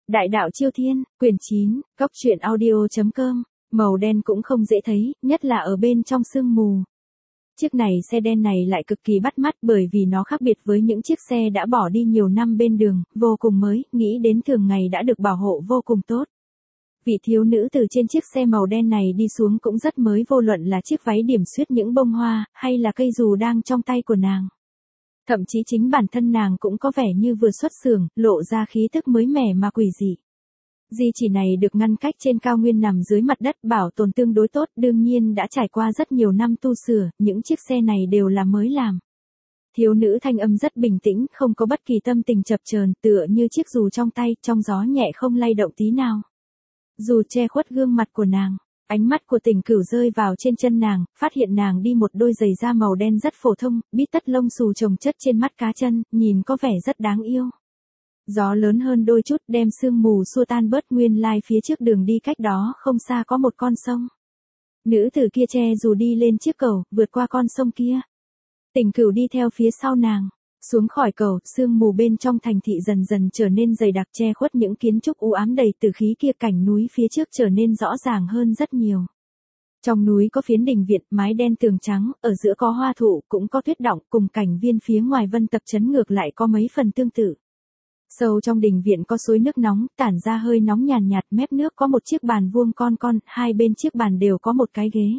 Đại đạo Chiêu Thiên, quyển 9, Góc truyện audio.com, màu đen cũng không dễ thấy, nhất là ở bên trong sương mù. Chiếc này xe đen này lại cực kỳ bắt mắt bởi vì nó khác biệt với những chiếc xe đã bỏ đi nhiều năm bên đường, vô cùng mới, nghĩ đến thường ngày đã được bảo hộ vô cùng tốt. Vị thiếu nữ từ trên chiếc xe màu đen này đi xuống cũng rất mới, vô luận là chiếc váy điểm xuyết những bông hoa, hay là cây dù đang trong tay của nàng. Thậm chí chính bản thân nàng cũng có vẻ như vừa xuất xưởng, lộ ra khí thức mới mẻ mà quỷ dị. Di chỉ này được ngăn cách trên cao nguyên nằm dưới mặt đất, bảo tồn tương đối tốt, đương nhiên đã trải qua rất nhiều năm tu sửa, những chiếc xe này đều là mới làm. Thiếu nữ thanh âm rất bình tĩnh, không có bất kỳ tâm tình chập chờn, tựa như chiếc dù trong tay, trong gió nhẹ không lay động tí nào. Dù che khuất gương mặt của nàng, ánh mắt của Tình Cửu rơi vào trên chân nàng, phát hiện nàng đi một đôi giày da màu đen rất phổ thông, bít tất lông xù chồng chất trên mắt cá chân, nhìn có vẻ rất đáng yêu. Gió lớn hơn đôi chút đem sương mù xua tan bớt, nguyên lai phía trước đường đi cách đó không xa có một con sông. Nữ tử kia che dù đi lên chiếc cầu, vượt qua con sông kia. Tình Cửu đi theo phía sau nàng. Xuống khỏi cầu, sương mù bên trong thành thị dần dần trở nên dày đặc, che khuất những kiến trúc u ám đầy tử khí kia, cảnh núi phía trước trở nên rõ ràng hơn rất nhiều. Trong núi có phiến đình viện, mái đen tường trắng, ở giữa có hoa thụ, cũng có tuyết đọng, cùng cảnh viên phía ngoài vân tập trấn ngược lại có mấy phần tương tự. Sâu trong đình viện có suối nước nóng, tản ra hơi nóng nhàn nhạt, mép nước có một chiếc bàn vuông con, hai bên chiếc bàn đều có một cái ghế.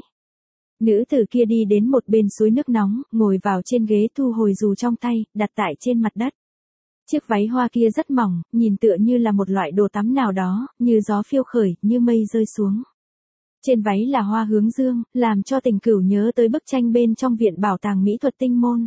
Nữ tử kia đi đến một bên suối nước nóng, ngồi vào trên ghế, thu hồi dù trong tay, đặt tại trên mặt đất. Chiếc váy hoa kia rất mỏng, nhìn tựa như là một loại đồ tắm nào đó, như gió phiêu khởi, như mây rơi xuống. Trên váy là hoa hướng dương, làm cho Tình Cửu nhớ tới bức tranh bên trong viện bảo tàng mỹ thuật Tinh Môn.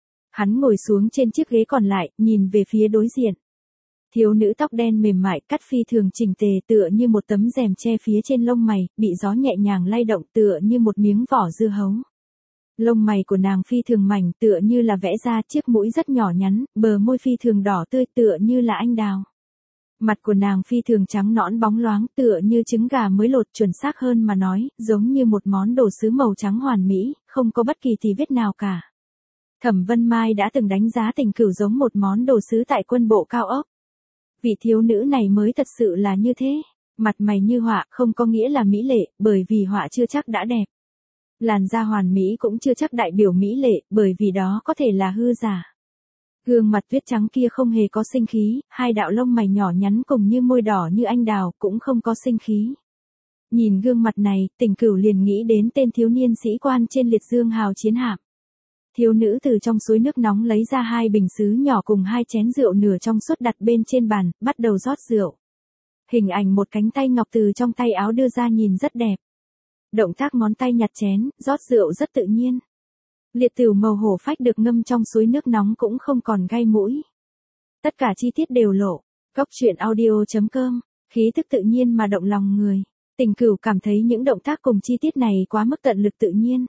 Hắn ngồi xuống trên chiếc ghế còn lại, nhìn về phía đối diện. Thiếu nữ tóc đen mềm mại, cắt phi thường chỉnh tề, tựa như một tấm rèm che phía trên lông mày, bị gió nhẹ nhàng lay động, tựa như một miếng vỏ dưa hấu. Lông mày của nàng phi thường mảnh, tựa như là vẽ ra, chiếc mũi rất nhỏ nhắn, bờ môi phi thường đỏ tươi, tựa như là anh đào. Mặt của nàng phi thường trắng nõn bóng loáng, tựa như trứng gà mới lột, chuẩn xác hơn mà nói, giống như một món đồ sứ màu trắng hoàn mỹ, không có bất kỳ tì vết nào cả. Thẩm Vân Mai đã từng đánh giá Tình Cửu giống một món đồ sứ tại quân bộ cao ốc. Vị thiếu nữ này mới thật sự là như thế, mặt mày như họa, không có nghĩa là mỹ lệ, bởi vì họa chưa chắc đã đẹp. Làn da hoàn mỹ cũng chưa chắc đại biểu mỹ lệ, bởi vì đó có thể là hư giả. Gương mặt tuyết trắng kia không hề có sinh khí, hai đạo lông mày nhỏ nhắn cùng như môi đỏ như anh đào cũng không có sinh khí. Nhìn gương mặt này, Tình Cửu liền nghĩ đến tên thiếu niên sĩ quan trên liệt dương hào chiến hạm. Thiếu nữ từ trong suối nước nóng lấy ra hai bình sứ nhỏ cùng hai chén rượu nửa trong suốt đặt bên trên bàn, bắt đầu rót rượu. Hình ảnh một cánh tay ngọc từ trong tay áo đưa ra nhìn rất đẹp. Động tác ngón tay nhặt chén, rót rượu rất tự nhiên. Liệt tửu màu hổ phách được ngâm trong suối nước nóng cũng không còn gai mũi. Tất cả chi tiết đều lộ. Góc truyện audio.com, khí thức tự nhiên mà động lòng người. Tình Cửu cảm thấy những động tác cùng chi tiết này quá mức tận lực tự nhiên.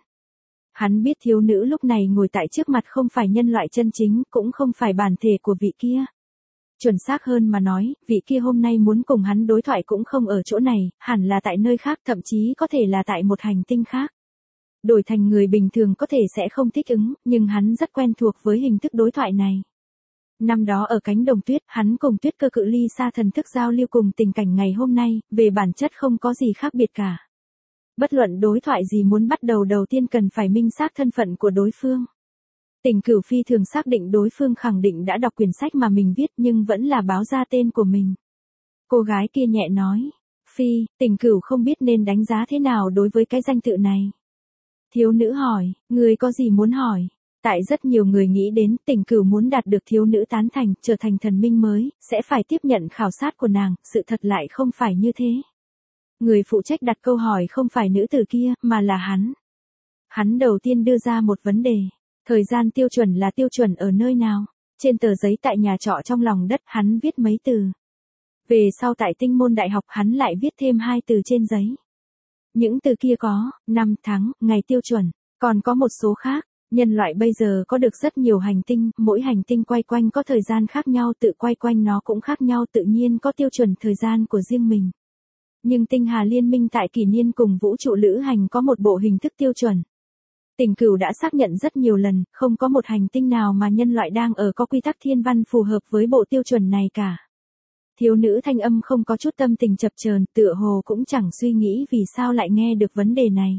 Hắn biết thiếu nữ lúc này ngồi tại trước mặt không phải nhân loại chân chính, cũng không phải bản thể của vị kia. Chuẩn xác hơn mà nói, vị kia hôm nay muốn cùng hắn đối thoại cũng không ở chỗ này, hẳn là tại nơi khác, thậm chí có thể là tại một hành tinh khác. Đổi thành người bình thường có thể sẽ không thích ứng, nhưng hắn rất quen thuộc với hình thức đối thoại này. Năm đó ở cánh đồng tuyết, hắn cùng Tuyết Cơ cự ly xa thần thức giao lưu, cùng tình cảnh ngày hôm nay, về bản chất không có gì khác biệt cả. Bất luận đối thoại gì muốn bắt đầu, đầu tiên cần phải minh xác thân phận của đối phương. Tình Cửu phi thường xác định đối phương khẳng định đã đọc quyển sách mà mình viết, nhưng vẫn là báo ra tên của mình. Cô gái kia nhẹ nói. Phi, Tình Cửu không biết nên đánh giá thế nào đối với cái danh tự này. Thiếu nữ hỏi, người có gì muốn hỏi? Tại rất nhiều người nghĩ đến, Tình Cửu muốn đạt được thiếu nữ tán thành, trở thành thần minh mới, sẽ phải tiếp nhận khảo sát của nàng, sự thật lại không phải như thế. Người phụ trách đặt câu hỏi không phải nữ tử kia, mà là hắn. Hắn đầu tiên đưa ra một vấn đề. Thời gian tiêu chuẩn là tiêu chuẩn ở nơi nào? Trên tờ giấy tại nhà trọ trong lòng đất, hắn viết mấy từ. Về sau tại Tinh Môn Đại học hắn lại viết thêm 2 từ trên giấy. Những từ kia có, năm, tháng, ngày tiêu chuẩn, còn có một số khác. Nhân loại bây giờ có được rất nhiều hành tinh, mỗi hành tinh quay quanh có thời gian khác nhau, tự quay quanh nó cũng khác nhau, tự nhiên có tiêu chuẩn thời gian của riêng mình. Nhưng tinh hà liên minh tại kỷ niên cùng vũ trụ lữ hành có một bộ hình thức tiêu chuẩn. Tình Cửu đã xác nhận rất nhiều lần, không có một hành tinh nào mà nhân loại đang ở có quy tắc thiên văn phù hợp với bộ tiêu chuẩn này cả. Thiếu nữ thanh âm không có chút tâm tình chập chờn, tựa hồ cũng chẳng suy nghĩ vì sao lại nghe được vấn đề này.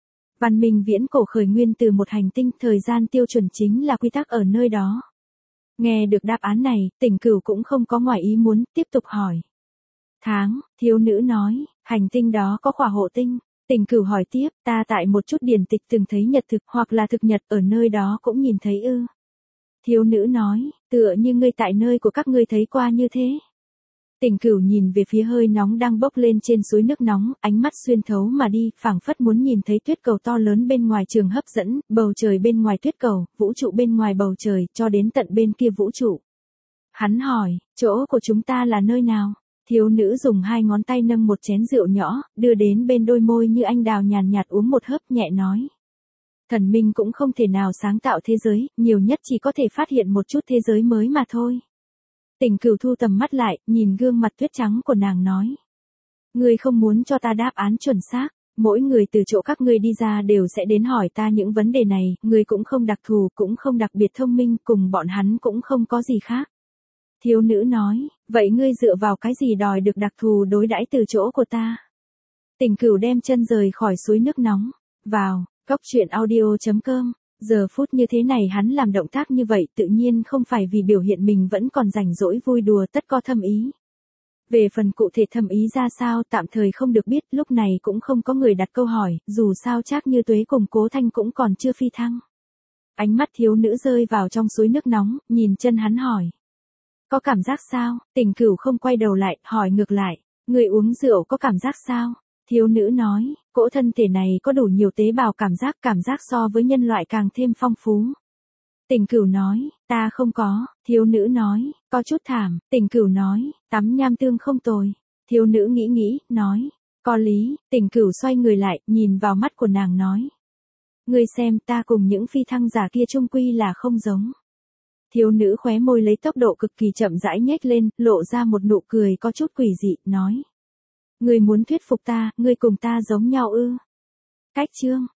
Văn minh viễn cổ khởi nguyên từ một hành tinh, thời gian tiêu chuẩn chính là quy tắc ở nơi đó. Nghe được đáp án này, Tỉnh Cửu cũng không có ngoài ý muốn, tiếp tục hỏi. Tháng, thiếu nữ nói, hành tinh đó có khỏa hộ tinh. Tỉnh Cửu hỏi tiếp, ta tại một chút điển tịch từng thấy nhật thực hoặc là thực nhật ở nơi đó cũng nhìn thấy ư. Thiếu nữ nói, tựa như ngươi tại nơi của các ngươi thấy qua như thế. Tỉnh Cửu nhìn về phía hơi nóng đang bốc lên trên suối nước nóng, ánh mắt xuyên thấu mà đi, phảng phất muốn nhìn thấy tuyết cầu to lớn bên ngoài trường hấp dẫn, bầu trời bên ngoài tuyết cầu, vũ trụ bên ngoài bầu trời, cho đến tận bên kia vũ trụ. Hắn hỏi, chỗ của chúng ta là nơi nào? Thiếu nữ dùng 2 ngón tay nâng một chén rượu nhỏ, đưa đến bên đôi môi như anh đào nhàn nhạt uống một hớp, nhẹ nói. Thần minh cũng không thể nào sáng tạo thế giới, nhiều nhất chỉ có thể phát hiện một chút thế giới mới mà thôi. Tỉnh Cửu thu tầm mắt lại, nhìn gương mặt tuyết trắng của nàng nói. Ngươi không muốn cho ta đáp án chuẩn xác, mỗi người từ chỗ các ngươi đi ra đều sẽ đến hỏi ta những vấn đề này, ngươi cũng không đặc thù, cũng không đặc biệt thông minh, cùng bọn hắn cũng không có gì khác. Thiếu nữ nói, vậy ngươi dựa vào cái gì đòi được đặc thù đối đãi từ chỗ của ta? Tỉnh Cửu đem chân rời khỏi suối nước nóng, vào, góc truyện audio.com. Giờ phút như thế này hắn làm động tác như vậy tự nhiên không phải vì biểu hiện mình vẫn còn rảnh rỗi vui đùa, tất có thâm ý. Về phần cụ thể thâm ý ra sao tạm thời không được biết, lúc này cũng không có người đặt câu hỏi, dù sao Trác Như Tuế cùng Cố Thanh cũng còn chưa phi thăng. Ánh mắt thiếu nữ rơi vào trong suối nước nóng, nhìn chân hắn hỏi. Có cảm giác sao? Tỉnh Cửu không quay đầu lại, hỏi ngược lại. Người uống rượu có cảm giác sao? Thiếu nữ nói, cỗ thân thể này có đủ nhiều tế bào cảm giác so với nhân loại càng thêm phong phú. Tỉnh Cửu nói, ta không có. Thiếu nữ nói, có chút thảm. Tỉnh Cửu nói, tắm nham tương không tồi. Thiếu nữ nghĩ, nói, có lý. Tỉnh Cửu xoay người lại, nhìn vào mắt của nàng nói. Ngươi xem, ta cùng những phi thăng giả kia chung quy là không giống. Thiếu nữ khóe môi lấy tốc độ cực kỳ chậm rãi nhếch lên, lộ ra một nụ cười có chút quỷ dị, nói. Ngươi muốn thuyết phục ta, ngươi cùng ta giống nhau ư? Cách chương.